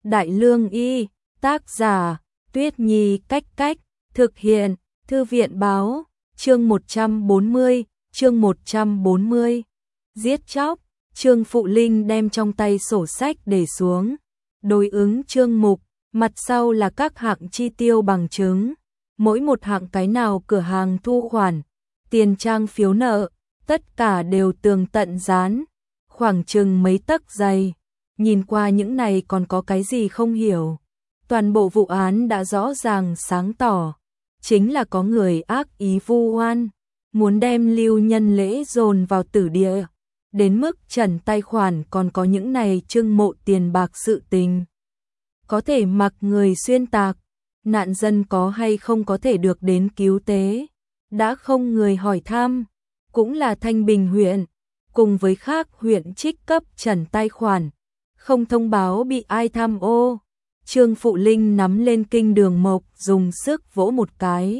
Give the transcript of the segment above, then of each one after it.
Đại Lương Y, tác giả, Tuyết Nhi Cách Cách, thực hiện, Thư viện Báo, chương 140, giết chóc, Trương Phụ Linh đem trong tay sổ sách để xuống, đối ứng chương mục, mặt sau là các hạng chi tiêu bằng chứng, mỗi một hạng cái nào cửa hàng thu khoản, tiền trang phiếu nợ, tất cả đều tường tận dán, khoảng chừng mấy tấc dày. Nhìn qua những này còn có cái gì không hiểu. Toàn bộ vụ án đã rõ ràng sáng tỏ, chính là có người ác ý vu oan, muốn đem Lưu Nhân Lễ dồn vào tử địa, đến mức trần tài khoản còn có những này trưng mộ tiền bạc sự tình. Có thể mặc người xuyên tạc, nạn dân có hay không có thể được đến cứu tế, đã không người hỏi thăm, cũng là Thanh Bình huyện, cùng với khác huyện trích cấp trần tài khoản, không thông báo bị ai tham ô. Trương Phụ Linh nắm lên kinh đường mộc dùng sức vỗ một cái.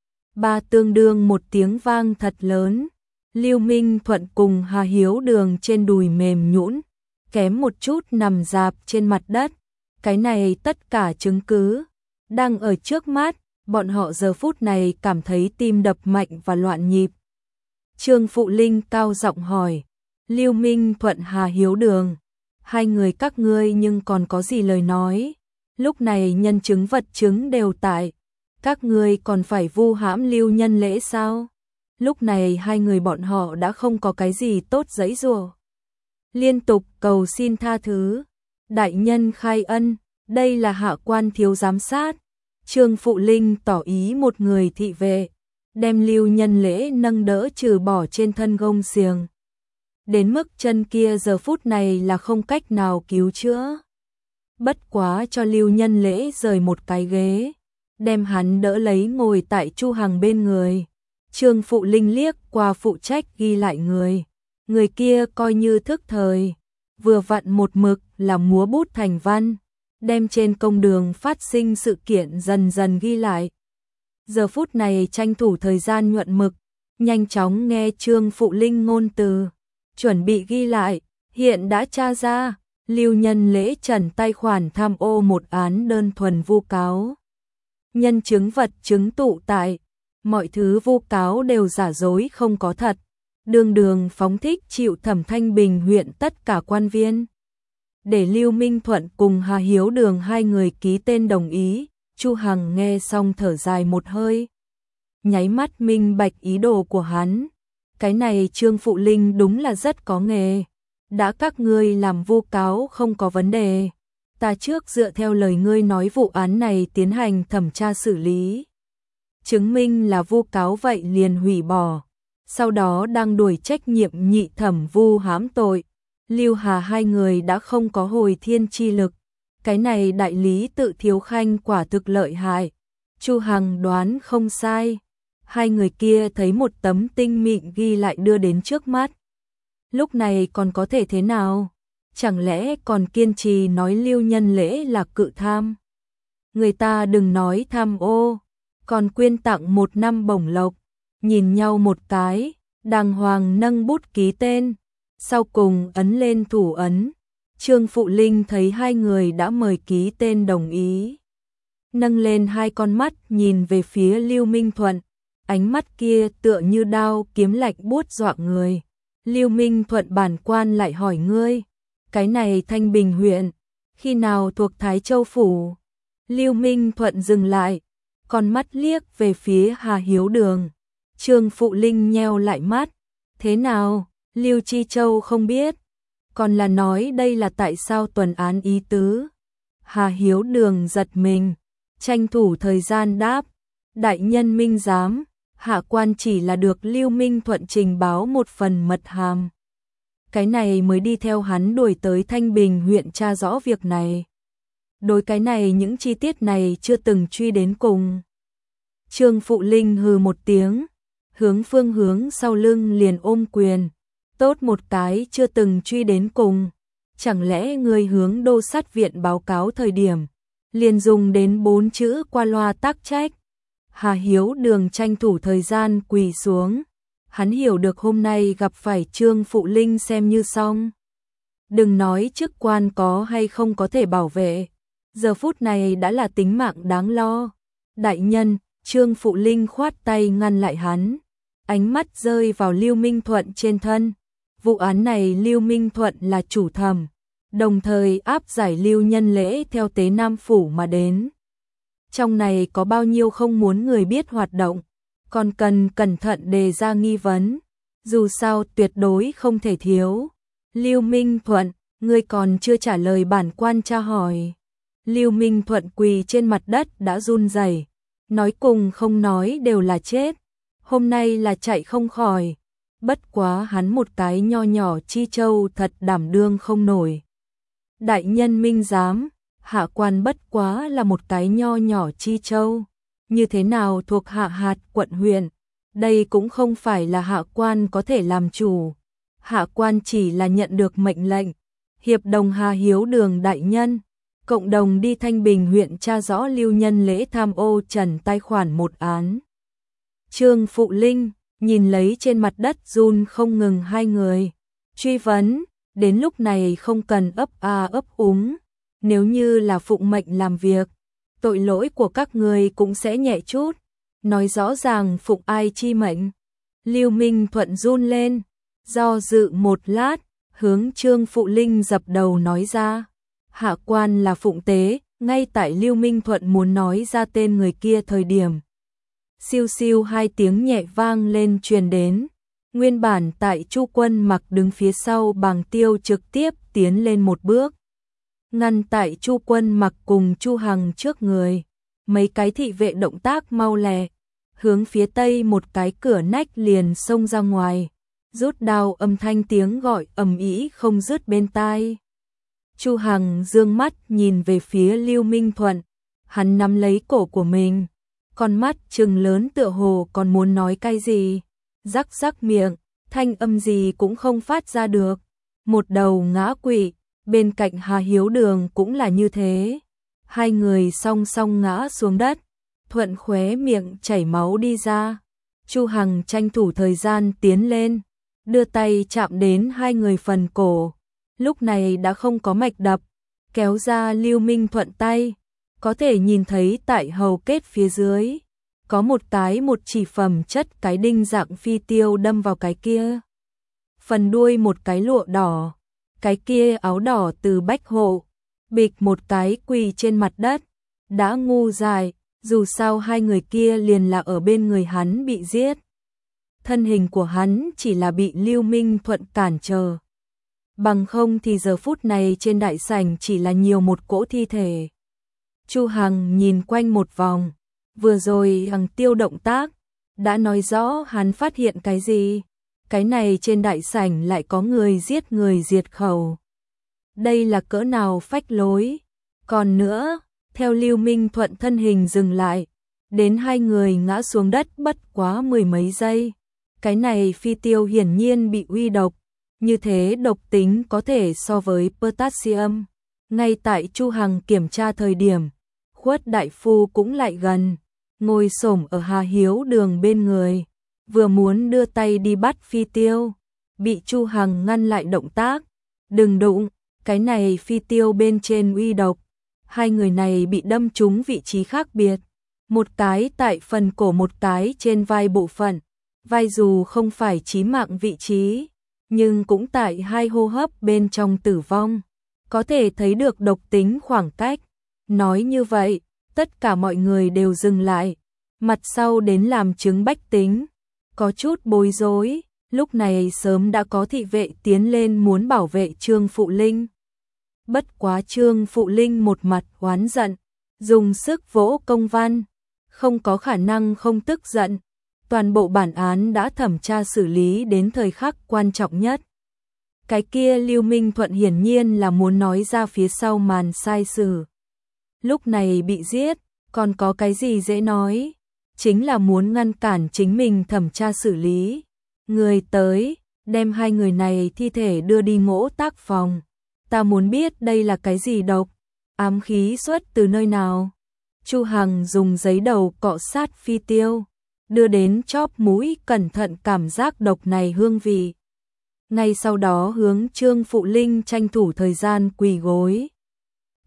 Ba tương đương một tiếng vang thật lớn. Lưu Minh Thuận cùng Hà Hiếu Đường trên đùi mềm nhũn, kém một chút nằm rạp trên mặt đất. Cái này tất cả chứng cứ đang ở trước mắt, bọn họ giờ phút này cảm thấy tim đập mạnh và loạn nhịp. Trương Phụ Linh cao giọng hỏi, Lưu Minh Thuận, Hà Hiếu Đường, hai người các ngươi nhưng còn có gì lời nói? Lúc này nhân chứng vật chứng đều tại, các ngươi còn phải vu hãm Lưu Nhân Lễ sao? Lúc này hai người bọn họ đã không có cái gì tốt giãy giụa, liên tục cầu xin tha thứ. Đại nhân khai ân, đây là hạ quan thiếu giám sát. Trương Phụ Linh tỏ ý một người thị vệ, đem Lưu Nhân Lễ nâng đỡ trừ bỏ trên thân gông xiềng. Đến mức chân kia giờ phút này là không cách nào cứu chữa. Bất quá cho Lưu Nhân Lễ rời một cái ghế, đem hắn đỡ lấy ngồi tại Chu Hằng bên người. Trương Phụ Linh liếc qua phụ trách ghi lại người kia coi như thức thời, vừa vặn một mực là múa bút thành văn, đem trên công đường phát sinh sự kiện dần dần ghi lại. Giờ phút này tranh thủ thời gian nhuận mực, nhanh chóng nghe Trương Phụ Linh ngôn từ, chuẩn bị ghi lại, hiện đã tra ra, Lưu Nhân Lễ trần tài khoản tham ô một án đơn thuần vu cáo. Nhân chứng vật chứng tụ tại, mọi thứ vu cáo đều giả dối không có thật, đường phóng thích chịu thẩm Thanh Bình huyện tất cả quan viên. Để Lưu Minh Thuận cùng Hà Hiếu Đường hai người ký tên đồng ý, Chu Hằng nghe xong thở dài một hơi, nháy mắt minh bạch ý đồ của hắn. Cái này Trương Phụ Linh đúng là rất có nghề. Đã các ngươi làm vu cáo không có vấn đề, ta trước dựa theo lời ngươi nói vụ án này tiến hành thẩm tra xử lý. Chứng minh là vu cáo vậy liền hủy bỏ. Sau đó đang đuổi trách nhiệm nhị thẩm vu hãm tội. Lưu Hà hai người đã không có hồi thiên chi lực. Cái này đại lý tự Thiếu Khanh quả thực lợi hại. Chu Hằng đoán không sai. Hai người kia thấy một tấm tinh mịn ghi lại đưa đến trước mắt. Lúc này còn có thể thế nào? Chẳng lẽ còn kiên trì nói Lưu Nhân Lễ là cự tham? Người ta đừng nói tham ô, còn quyên tặng 1 năm bổng lộc. Nhìn nhau một cái, đàng hoàng nâng bút ký tên, sau cùng ấn lên thủ ấn. Trương Phụ Linh thấy hai người đã mời ký tên đồng ý, nâng lên hai con mắt nhìn về phía Lưu Minh Thuận, ánh mắt kia tựa như đao kiếm lạnh buốt dọa người. Lưu Minh Thuận bản quan lại hỏi ngươi, cái này Thanh Bình huyện, khi nào thuộc Thái Châu Phủ? Lưu Minh Thuận dừng lại, con mắt liếc về phía Hà Hiếu Đường. Trương Phụ Linh nheo lại mắt, thế nào, Lưu Chi Châu không biết, còn là nói đây là tại sao tuần án ý tứ? Hà Hiếu Đường giật mình, tranh thủ thời gian đáp, đại nhân minh giám. Hạ quan chỉ là được Lưu Minh Thuận trình báo một phần mật hàm. Cái này mới đi theo hắn đuổi tới Thanh Bình huyện tra rõ việc này. Đối cái này những chi tiết này chưa từng truy đến cùng. Trương Phụ Linh hừ một tiếng, hướng phương hướng sau lưng liền ôm quyền. Tốt một cái chưa từng truy đến cùng. Chẳng lẽ người hướng đô sát viện báo cáo thời điểm, liền dùng đến 4 chữ qua loa tác trách? Hà Hiếu Đường tranh thủ thời gian quỳ xuống. Hắn hiểu được hôm nay gặp phải Trương Phụ Linh xem như xong. Đừng nói chức quan có hay không có thể bảo vệ, giờ phút này đã là tính mạng đáng lo. Đại nhân, Trương Phụ Linh khoát tay ngăn lại hắn, ánh mắt rơi vào Lưu Minh Thuận trên thân. Vụ án này Lưu Minh Thuận là chủ thẩm, đồng thời áp giải Lưu Nhân Lễ theo Tế Nam Phủ mà đến. Trong này có bao nhiêu không muốn người biết hoạt động, còn cần cẩn thận đề ra nghi vấn, dù sao tuyệt đối không thể thiếu. Lưu Minh Thuận, ngươi còn chưa trả lời bản quan tra hỏi. Lưu Minh Thuận quỳ trên mặt đất đã run rẩy, nói cùng không nói đều là chết, hôm nay là chạy không khỏi. Bất quá hắn một cái nho nhỏ chi châu thật đảm đương không nổi. Đại nhân minh giám, hạ quan bất quá là một cái nho nhỏ chi châu, như thế nào thuộc hạ hạt quận huyện, đây cũng không phải là hạ quan có thể làm chủ. Hạ quan chỉ là nhận được mệnh lệnh, hiệp đồng Hà Hiếu Đường đại nhân, cộng đồng đi Thanh Bình huyện tra rõ Lưu Nhân Lễ tham ô trần tài khoản một án. Trương Phụ Linh nhìn lấy trên mặt đất run không ngừng hai người, truy vấn, đến lúc này không cần ấp a ấp úng, nếu như là phụng mệnh làm việc, tội lỗi của các người cũng sẽ nhẹ chút, nói rõ ràng phụng ai chi mệnh. Lưu Minh Thuận run lên, do dự một lát, hướng Trương Phụ Linh dập đầu nói ra, hạ quan là phụng tế. Ngay tại Lưu Minh Thuận muốn nói ra tên người kia thời điểm, siêu siêu hai tiếng nhẹ vang lên truyền đến. Nguyên bản tại Chu Quân Mặc đứng phía sau Bàng Tiêu trực tiếp tiến lên một bước, ngăn tại Chu Quân Mặc cùng Chu Hằng trước người. Mấy cái thị vệ động tác mau lẹ, hướng phía tây một cái cửa nách liền xông ra ngoài, rút đao, âm thanh tiếng gọi ầm ĩ không dứt bên tai. Chu Hằng dương mắt nhìn về phía Lưu Minh Thuận, hắn nắm lấy cổ của mình, con mắt trừng lớn tựa hồ còn muốn nói cái gì, rắc rắc miệng, thanh âm gì cũng không phát ra được. Một đầu ngã quỵ, bên cạnh Hà Hiếu Đường cũng là như thế. Hai người song song ngã xuống đất, Thuận khóe miệng chảy máu đi ra. Chu Hằng tranh thủ thời gian tiến lên, đưa tay chạm đến hai người phần cổ. Lúc này đã không có mạch đập, kéo ra Lưu Minh Thuận tay, có thể nhìn thấy tại hầu kết phía dưới có một chỉ phẩm chất cái đinh dạng phi tiêu đâm vào cái kia. Phần đuôi một cái lụa đỏ, cái kia áo đỏ từ bách hộ, bịch một cái quỳ trên mặt đất, đã ngu dại, dù sao hai người kia liền là ở bên người hắn bị giết. Thân hình của hắn chỉ là bị Lưu Minh Thuận cản trở. Bằng không thì giờ phút này trên đại sảnh chỉ là nhiều một cỗ thi thể. Chu Hằng nhìn quanh một vòng, vừa rồi Hằng Tiêu động tác đã nói rõ hắn phát hiện cái gì. Cái này trên đại sảnh lại có người giết người diệt khẩu. Đây là cỡ nào phách lối. Còn nữa, theo Lưu Minh Thuận thân hình dừng lại, đến hai người ngã xuống đất bất quá mười mấy giây. Cái này phi tiêu hiển nhiên bị uy độc, như thế độc tính có thể so với potassium. Ngay tại Chu Hằng kiểm tra thời điểm, Khuất đại phu cũng lại gần, ngồi xổm ở Hà Hiếu Đường bên người, vừa muốn đưa tay đi bắt phi tiêu, bị Chu Hằng ngăn lại động tác. Đừng đụng, cái này phi tiêu bên trên uy độc. Hai người này bị đâm trúng vị trí khác biệt, một cái tại phần cổ, một cái trên vai bộ phận. Vai dù không phải chí mạng vị trí, nhưng cũng tại hai hô hấp bên trong tử vong, có thể thấy được độc tính khoảng cách. Nói như vậy, tất cả mọi người đều dừng lại, mặt sau đến làm chứng bách tính, có chút bối rối. Lúc này sớm đã có thị vệ tiến lên muốn bảo vệ Trương Phụ Linh. Bất quá Trương Phụ Linh một mặt oán giận, dùng sức vỗ công văn, không có khả năng không tức giận. Toàn bộ bản án đã thẩm tra xử lý đến thời khắc quan trọng nhất. Cái kia Lưu Minh Thuận hiển nhiên là muốn nói ra phía sau màn sai sử. Lúc này bị giết, còn có cái gì dễ nói, chính là muốn ngăn cản chính mình thẩm tra xử lý. Người tới, đem hai người này thi thể đưa đi ngỗ tác phòng. Ta muốn biết đây là cái gì độc, ám khí xuất từ nơi nào. Chu Hằng dùng giấy đầu cọ sát phi tiêu, đưa đến chóp mũi cẩn thận cảm giác độc này hương vị. Ngay sau đó hướng Trương Phụ Linh tranh thủ thời gian quỳ gối.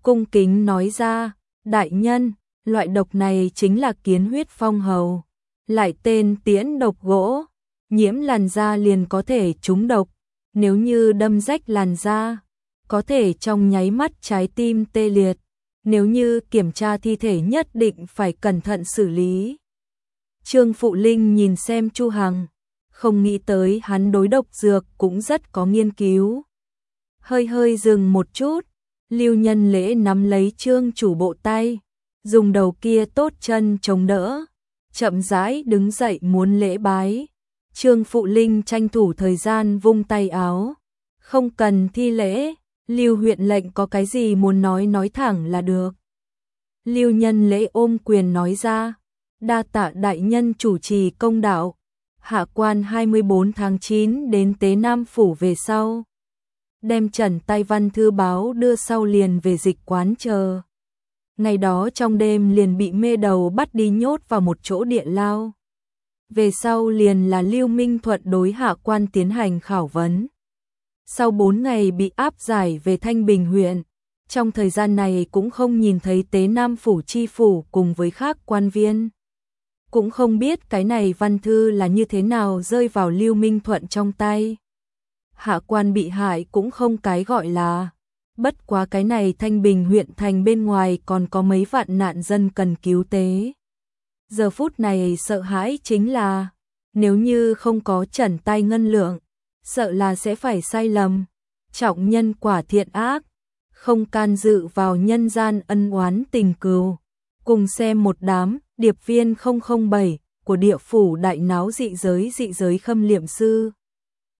cung kính nói ra, đại nhân, loại độc này chính là kiến huyết phong hầu, lại tên tiễn độc gỗ, nhiễm làn da liền có thể trúng độc, nếu như đâm rách làn da, có thể trong nháy mắt trái tim tê liệt, nếu như kiểm tra thi thể nhất định phải cẩn thận xử lý. Trương Phụ Linh nhìn xem Chu Hằng, không nghĩ tới hắn đối độc dược cũng rất có nghiên cứu. Hơi dừng một chút, Lưu Nhân Lễ nắm lấy Trương chủ bộ tay, dùng đầu kia tốt chân chống đỡ, chậm rãi đứng dậy muốn lễ bái. Trương Phụ Linh tranh thủ thời gian vung tay áo, không cần thi lễ, Lưu huyện lệnh có cái gì muốn nói thẳng là được. Lưu Nhân Lễ ôm quyền nói ra, đa tạ đại nhân chủ trì công đạo, hạ quan 24 tháng 9 đến Tế Nam phủ về sau, đem trần tay văn thư báo đưa sau liền về dịch quán chờ. Ngày đó trong đêm liền bị mê đầu bắt đi nhốt vào một chỗ địa lao. Về sau liền là Lưu Minh Thuận đối hạ quan tiến hành khảo vấn. Sau 4 ngày bị áp giải về Thanh Bình huyện, trong thời gian này cũng không nhìn thấy Tế Nam phủ chi phủ cùng với khác quan viên. Cũng không biết cái này văn thư là như thế nào rơi vào Lưu Minh Thuận trong tay. Hạ quan bị hại cũng không cái gọi là, bất quá cái này Thanh Bình huyện thành bên ngoài còn có mấy vạn nạn dân cần cứu tế. Giờ phút này sợ hãi chính là, nếu như không có trần tay ngân lượng, sợ là sẽ phải sai lầm, trọng nhân quả thiện ác, không can dự vào nhân gian ân oán tình cừu. Cùng xem một đám điệp viên 007 của địa phủ đại náo dị giới khâm liệm sư.